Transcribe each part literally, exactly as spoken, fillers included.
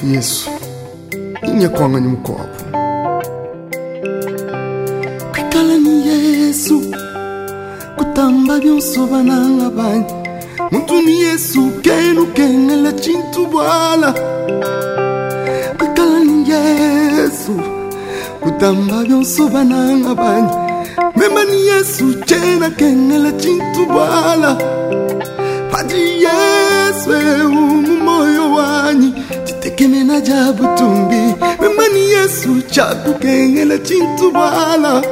Yesu inyekwanga nyumuko wapo kwikala ni Yesu kutamba byonso bananga bani muntu ni Yesu kenu kenela chintu bwala kwikala ni Yesu kutamba byonso bananga bani mema ni Yesu chena kenela chintu bwala Padri Yesu umumoyo wanyi Chitekeme na jabu tumbi Mema ni Yesu chaku kengele chintu bala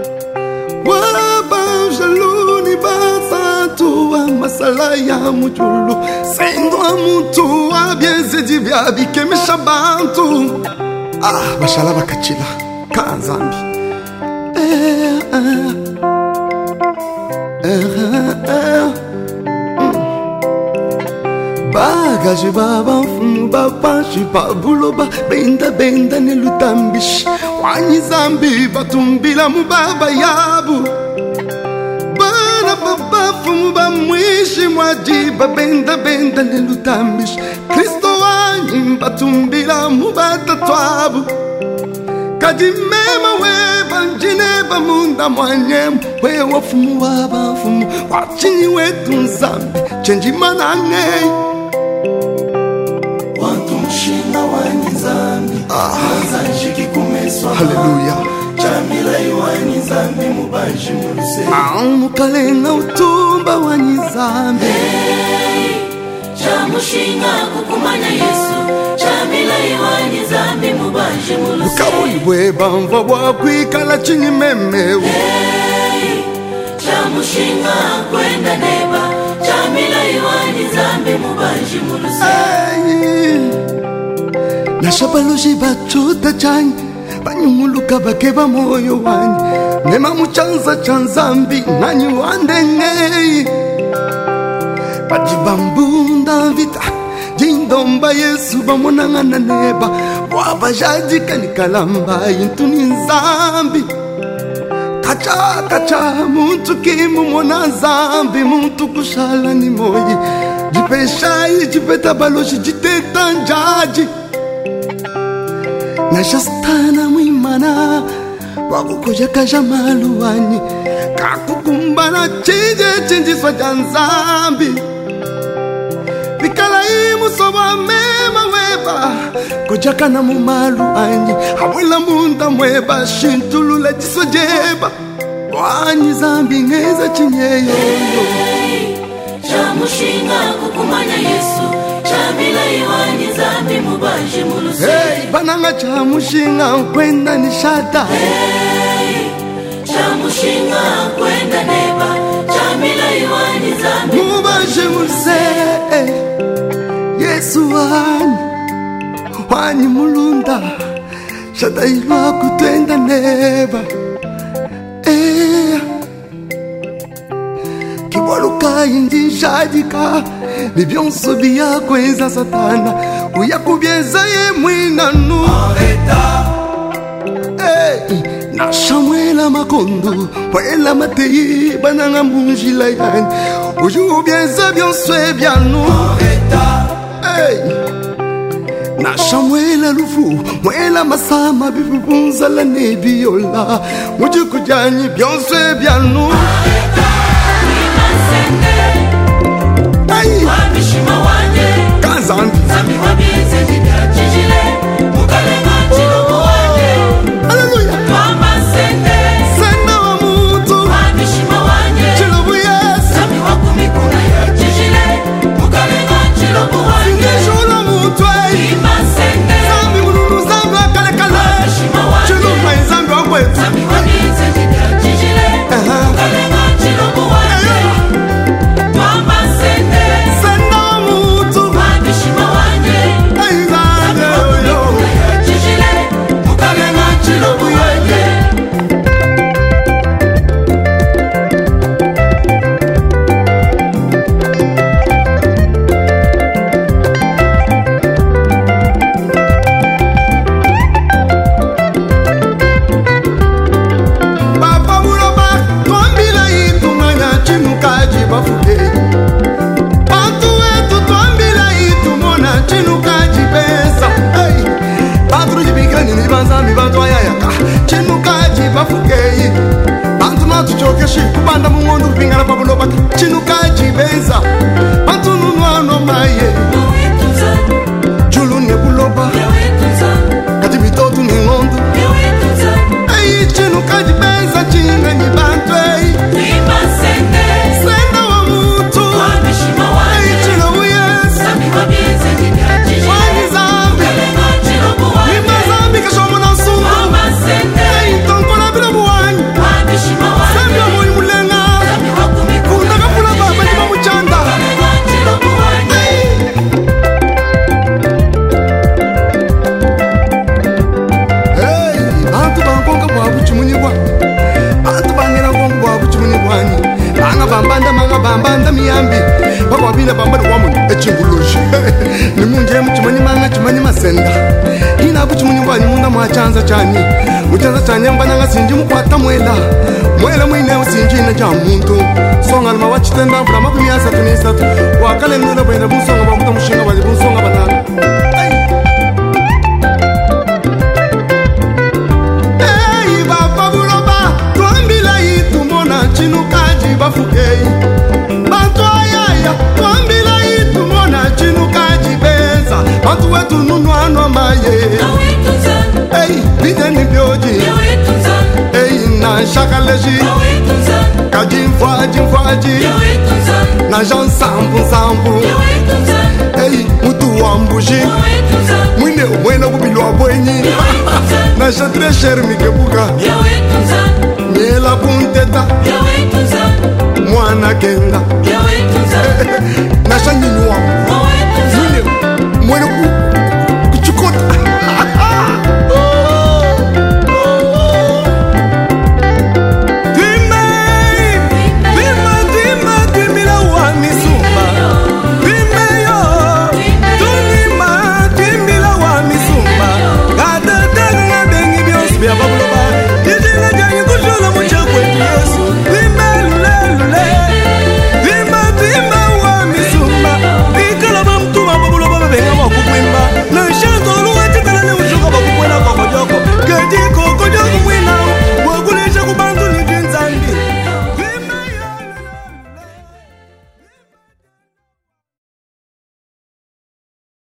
Waba jaluni basatu wa masala ya mujulu Sendo wa mutu wa bieze jibya bikeme shabantu Ah, bashala bakachila Kanzambi Eh, eh Eh, eh Bagage baba fumu baba shiba buloba benda benda ne lutambish wanyi zambi batumbila mubaba yabu bana baba fumu ba mwishi mwajiba benda benda ne lutambish Kristo wanyi batumbila mubata twabu Kadimema weba njineba munda mwanyemu wewa fumu waba fumu wachini wetu nzambi chenji manane Shinga wani zambi Manzanshiki kumeswa Hallelujah Chamila iwani zambi mubanshi muluse Mukalenga utumba wani zambi Hey Chamushinga kukumanya Yesu Chamila iwani zambi mubanshi muluse Ukabulibwe bamva wakwikala chini memewu Hey Chamushinga kwenda neba Chamila iwani zambi mubanshi muluse Hey Nashabaloshi bachuta chanyi Banyumuluka bakeba moyo wanyi Nema muchanza chanzambi Nanyi wandenge Bajibambunda vita Jindomba Yesu bamonangana neba Wabajadika nikalamba Intuni nzambi Kacha kacha muntu kimu mona zambi Muntu kushala ni moyi Jipeshai jipeta baloshi jiteta njaji Nashastana mwimana Wakukuja kaja maluwani Kakukumbana chinje chinji swa janzambi Vikala imu soba mema weba Kujaka na mumaluwani Hawela munda mweba Shintulula jiswa jeba Wanyi zambi ngeza chinyeyo Hey Chamushinga kukumanya Yesu Chamila iwani zambi mubanshi muluse Hey, bananga chamushinga kwenda nishata Hey, chamushinga kwenda neba Chamila iwani zambi mubanshi muluse Yesu wani Wani mulunda Shata ilwa kutenda neba Eh Kiwaluka indi shadika Bibyonso biya kweza satana Uyakubyeza ye mwinanu Areta Hey, nashamwela makondo Wela mateyi bananga munjila yani Uyubyeza byonswe byanu Areta Hey, nashamwela lufu Mwela masama bibubunza la nebiola Mujikujanyi byonswe byanu Areta Wimasende Hey, Wabishima wanye Kazambi Zambi wabize jibya chijile Mukalenga chilobo wanye Hallelujah Wamasende Senda wa mutu Wabishima wanye Chilobu Yesu Zambi wakumikuna ya chijile Mukalenga chilobo wanye Ngeshula mutu Wimasende Zambi mulunu zambi wakale kale Wabishima wanye Chilobu wa zambi wakwe Zambi wabize jibya chijile Mukalenga Shi kubanda mungondo kupingana pabuloba chinuka jibeza Bantununu ano maye Julu nebuloba Kati bitotu ni ngondu Ei chinuka jibeza chinga ni bantwe Senda wa mutu Ei chino uyesa Wani zambi Nima zambi kashomo na sungu Ei tonko na bila buwanyi Sambi wa mwenye mulenga Kunda kapula baba nima muchanda Hey, bantu bangonga kwa buchumuni kwa Bantu bangera konga kwa buchumuni kwa ni Banga bambanda manga bambanda miyambi Bako wabina bambada kwa mwenye echingulushi Ni munje mchumani manga chumani masenda Hina buchumuni kwa ni munda mwachanza chani Uchanza chani mbana nga sinji mkwata mwela Mwela mwine usinji na jamuntu Songa alma wachitenda Vula mabu miyasa tunisatu Wakale nuna bwena busonga Bamuta mushinga wali busonga banana Hey Hey baba buloba Tuambila itu mona chinukaji bafukei Bantu ayaya Tuambila itu mona chinukaji beza Bantu wetu nunu ano maye Hey bide ni bioji Hey na shakaleji Kaji mfwaji mfwaji Na jan sambu sambu Hey mutu wambuji Mwine mwena kubilwa bwenyi Na shatre sher mikebuka Miela kunteta Mwana kenda Na shanyi